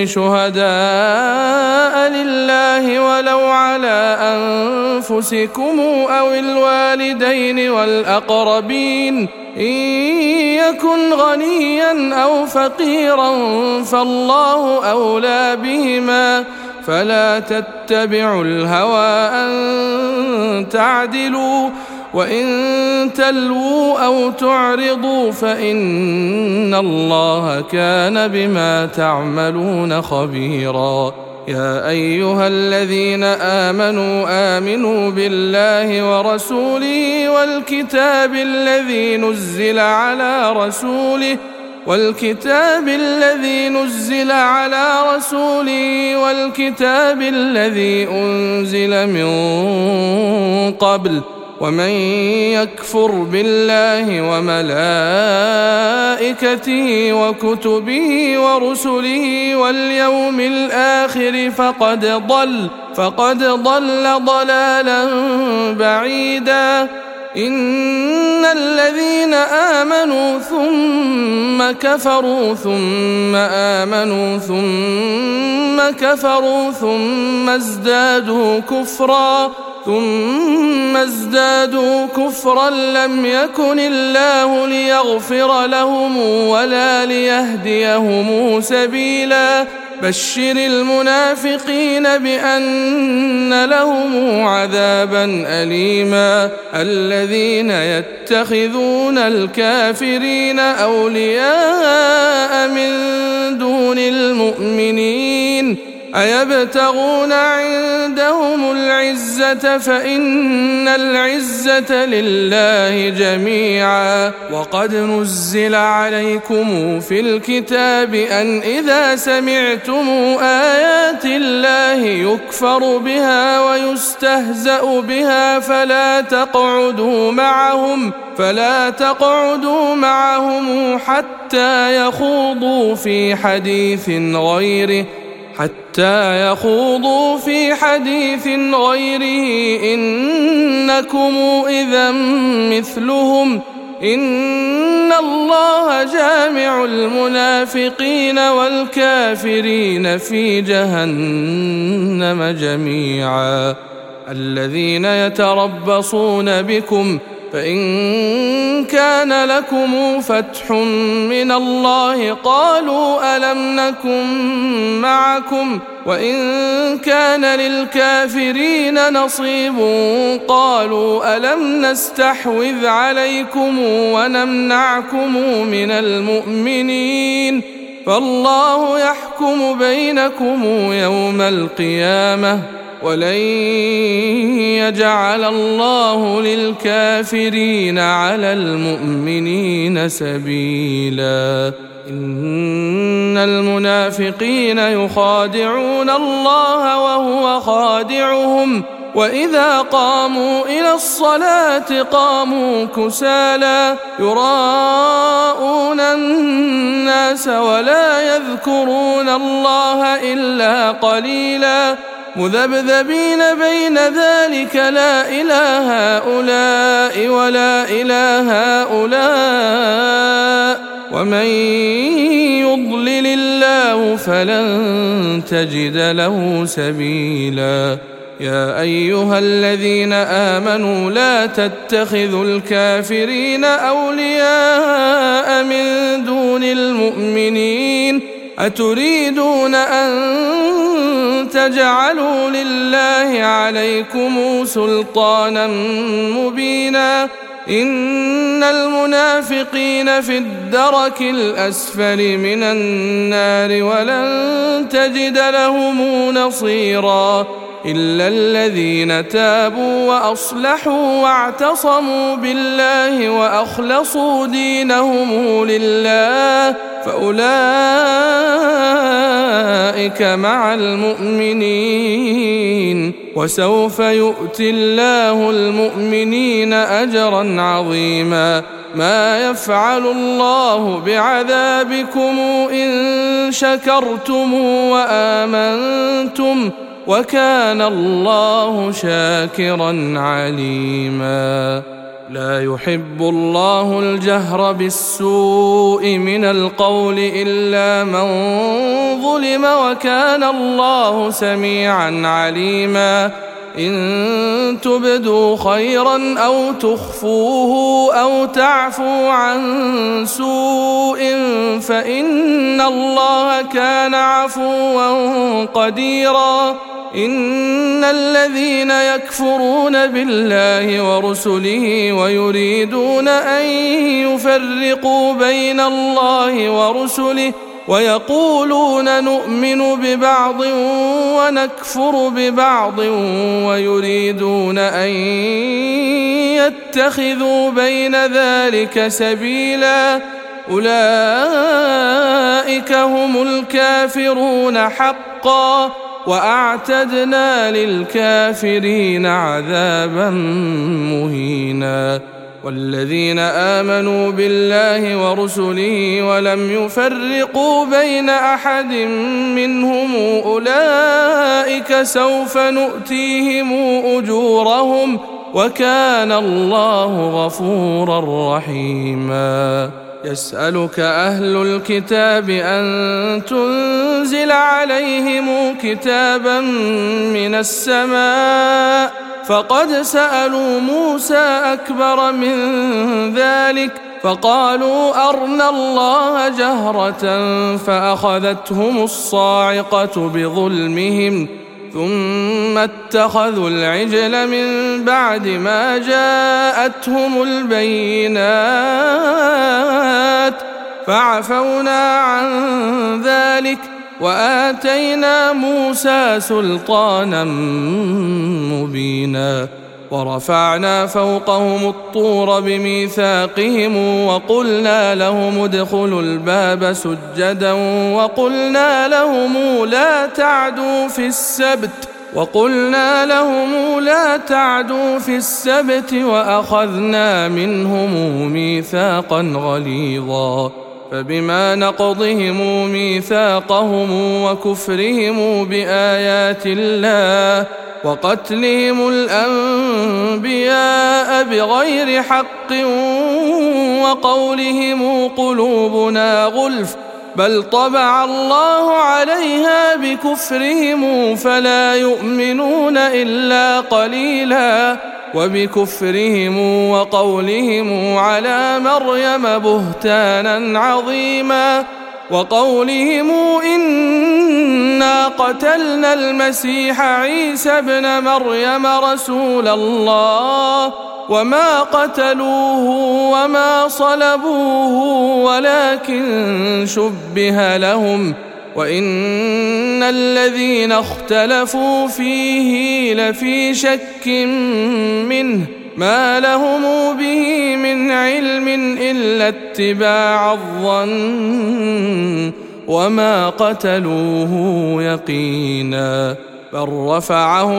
شهداء لله ولو على أنفسكم أو الوالدين والأقربين إن يكن غنيا أو فقيرا فالله أولى بهما فلا تتبعوا الهوى أن تعدلوا وإن تلووا أو تعرضوا فإن الله كان بما تعملون خبيرا. يا أيها الذين آمنوا بالله ورسوله والكتاب الذي نزل على رسوله والكتاب الذي أنزل من قبل ومن يكفر بالله وملائكته وكتبه ورسله واليوم الآخر فقد ضل ضلالا بعيدا. إن الذين آمنوا ثم كفروا ثم آمنوا ثم كفروا ثم ازدادوا كفرا لم يكن الله ليغفر لهم ولا ليهديهم سبيلا. بشر المنافقين بأن لهم عذابا أليما. الذين يتخذون الكافرين أولياء من دون المؤمنين أيبتغون عندهم العزة فإن العزة لله جميعا. وقد نزل عليكم في الكتاب أن إذا سمعتم آيات الله يكفر بها ويستهزأ بها فلا تقعدوا معهم حتى يخوضوا في حديث غيره إنكم إذا مثلهم إن الله جامع المنافقين والكافرين في جهنم جميعا. الذين يتربصون بكم فإن كان لكم فتح من الله قالوا ألم نكن معكم وإن كان للكافرين نصيب قالوا ألم نستحوذ عليكم ونمنعكم من المؤمنين فالله يحكم بينكم يوم القيامة ولن يجعل الله للكافرين على المؤمنين سبيلا إن المنافقين يخادعون الله وهو خادعهم وإذا قاموا إلى الصلاة قاموا كسالى يراءون الناس ولا يذكرون الله إلا قليلا مذبذبين بين ذلك لا إله هؤلاء ولا إله هؤلاء ومن يضلل الله فلن تجد له سبيلا يا أيها الذين آمنوا لا تتخذوا الكافرين أولياء من دون المؤمنين أتريدون أن تجعلوا لله عليكم سلطانا مبينا إن المنافقين في الدرك الأسفل من النار ولن تجد لهم نصيرا إلا الذين تابوا وأصلحوا واعتصموا بالله وأخلصوا دينهم لله فأولئك مع المؤمنين وسوف يؤتي الله المؤمنين أجرا عظيما ما يفعل الله بعذابكم إن شكرتم وآمنتم وكان الله شاكرا عليما لا يحب الله الجهر بالسوء من القول إلا من ظلم وكان الله سميعا عليما إن تبدوا خيرا أو تخفوه أو تعفوا عن سوء فإن الله كان عفوا قديرا إن الذين يكفرون بالله ورسله ويريدون أن يفرقوا بين الله ورسله ويقولون نؤمن ببعض ونكفر ببعض ويريدون أن يتخذوا بين ذلك سبيلا أولئك هم الكافرون حقا وأعتدنا للكافرين عذابا مهينا والذين آمنوا بالله ورسله ولم يفرقوا بين أحد منهم أولئك سوف نؤتيهم أجورهم وكان الله غفورا رحيما يسألك أهل الكتاب أن تنزل عليهم كتابا من السماء فقد سألوا موسى أكبر من ذلك فقالوا أرنا الله جهرة فأخذتهم الصاعقة بظلمهم ثم اتخذوا العجل من بعد ما جاءتهم البينات فعفونا عن ذلك وآتينا موسى سلطانا مبينا ورفعنا فوقهم الطور بميثاقهم وقلنا لهم ادخلوا الباب سجدا وقلنا لهم لا تعدوا في السبت وأخذنا منهم ميثاقا غليظا فبما نقضهم ميثاقهم وكفرهم بآيات الله وقتلهم الأنبياء بغير حق وقولهم قلوبنا غلف بل طبع الله عليها بكفرهم فلا يؤمنون إلا قليلا وبكفرهم وقولهم على مريم بهتانا عظيما وقولهم إنا قتلنا المسيح عيسى ابن مريم رسول الله وما قتلوه وما صلبوه ولكن شبه لهم وإن الذين اختلفوا فيه لفي شك منه ما لهم به من علم إلا اتباع الظن وما قتلوه يقينا بل رفعه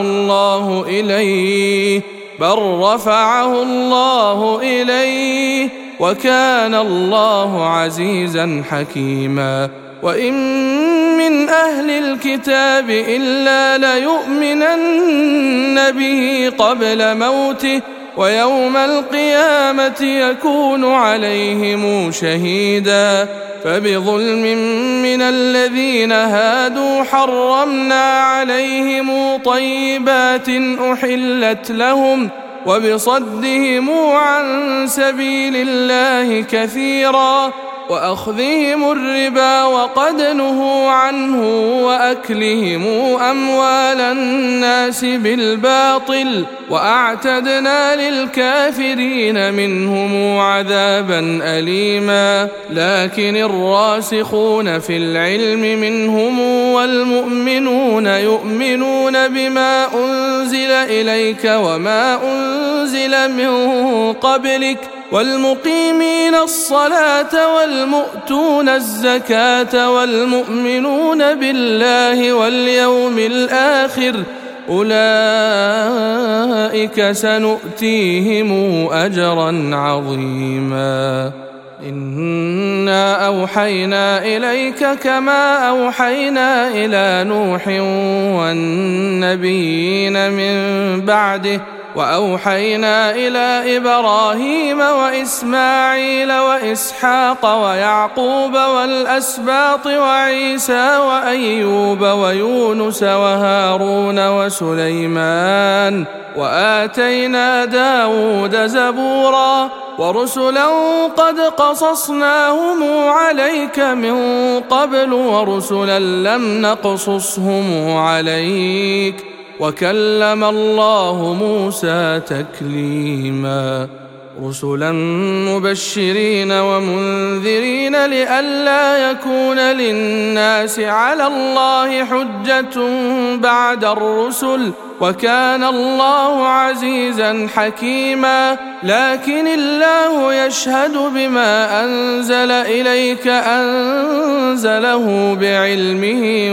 الله إليه وكان الله عزيزا حكيما وإن من أهل الكتاب إلا ليؤمنن به قبل موته ويوم القيامة يكون عليهم شهيدا فبظلم من الذين هادوا حرمنا عليهم طيبات أحلت لهم وبصدهم عن سبيل الله كثيرا وأخذهم الربا وقد نهوا عنه وأكلهم أموال الناس بالباطل وأعتدنا للكافرين منهم عذابا أليما لكن الراسخون في العلم منهم والمؤمنون يؤمنون بما أنزل إليك وما أنزل من قبلك والمقيمين الصلاة والمؤتون الزكاة والمؤمنون بالله واليوم الآخر أولئك سنؤتيهم أجرا عظيما إنا أوحينا إليك كما أوحينا إلى نوح والنبيين من بعده وأوحينا إلى إبراهيم وإسماعيل وإسحاق ويعقوب والأسباط وعيسى وأيوب ويونس وهارون وسليمان وآتينا داود زبورا ورسلا قد قصصناهم عليك من قبل ورسلا لم نقصصهم عليك وكلم الله موسى تكليما رسلا مبشرين ومنذرين لئلا يكون للناس على الله حجة بعد الرسل وكان الله عزيزا حكيما لكن الله يشهد بما أنزل إليك أنزله بعلمه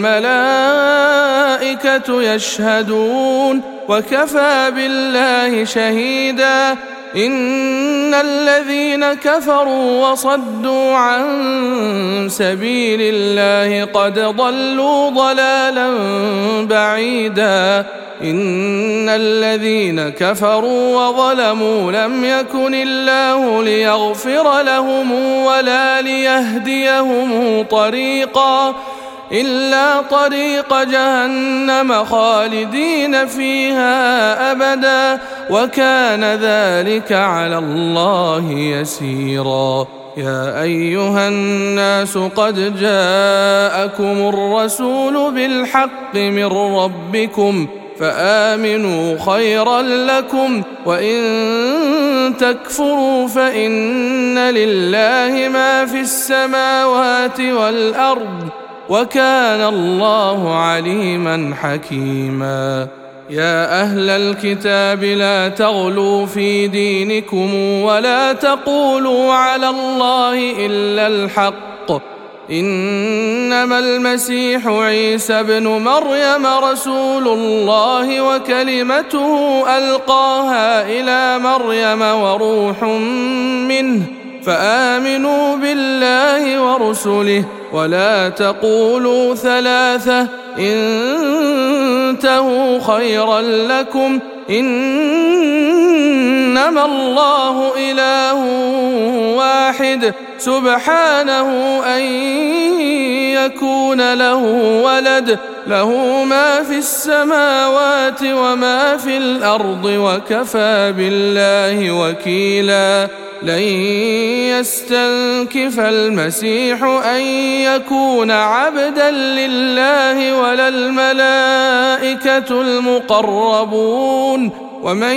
والملائكة يشهدون وكفى بالله شهيدا إن الذين كفروا وصدوا عن سبيل الله قد ضلوا ضلالا بعيدا إن الذين كفروا وظلموا لم يكن الله ليغفر لهم ولا ليهديهم طريقا إلا طريق جهنم خالدين فيها أبدا وكان ذلك على الله يسيرا يا أيها الناس قد جاءكم الرسول بالحق من ربكم فآمنوا خيرا لكم وإن تكفروا فإن لله ما في السماوات والأرض وكان الله عليما حكيما يا أهل الكتاب لا تغلوا في دينكم ولا تقولوا على الله إلا الحق إنما المسيح عيسى ابن مريم رسول الله وكلمته ألقاها إلى مريم وروح منه فآمنوا بالله ورسله ولا تقولوا ثلاثة انتهوا خيرا لكم إنما إنما الله إله واحد سبحانه أن يكون له ولد له ما في السماوات وما في الأرض وكفى بالله وكيلا لن يستنكف المسيح أن يكون عبدا لله ولا الملائكة المقربون ومن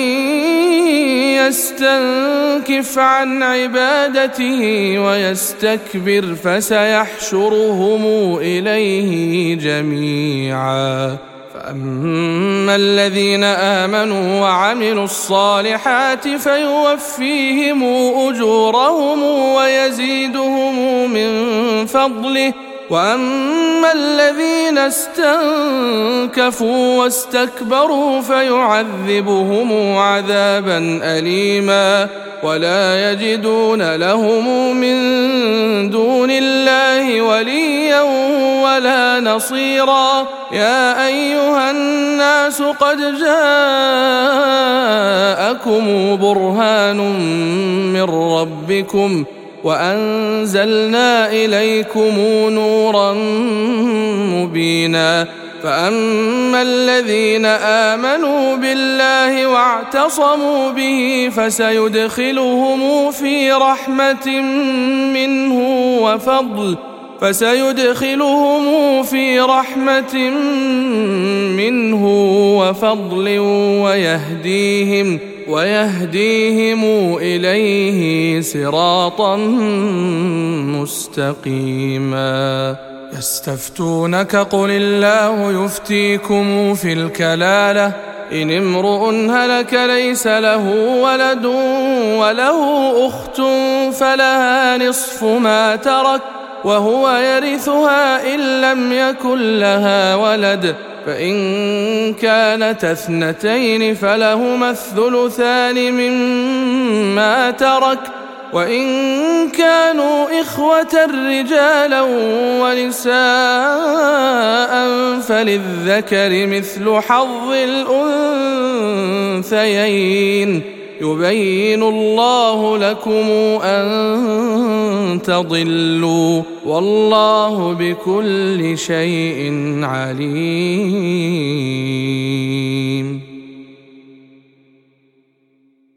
يستنكف عن عبادته ويستكبر فسيحشرهم إليه جميعا فأما الذين آمنوا وعملوا الصالحات فيوفيهم أجورهم ويزيدهم من فضله وأما الذين استنكفوا واستكبروا فيعذبهم عذابا أليما ولا يجدون لهم من دون الله وليا ولا نصيرا يا أيها الناس قد جاءكم برهان من ربكم وأنزلنا إليكم نورا مبينا فأما الذين آمنوا بالله واعتصموا به فسيدخلهم في رحمة منه وفضل ويهديهم إليه صراطا مستقيما يستفتونك قل الله يفتيكم في الكلالة إن امرؤ هلك ليس له ولد وله أخت فلها نصف ما ترك وهو يرثها إن لم يكن لها ولد فإن كانت اثنتين فلهما الثلثان مما ترك وإن كانوا إخوة رجالا ونساء فللذكر مثل حظ الأنثيين يبين الله لكم أن تضلوا والله بكل شيء عليم.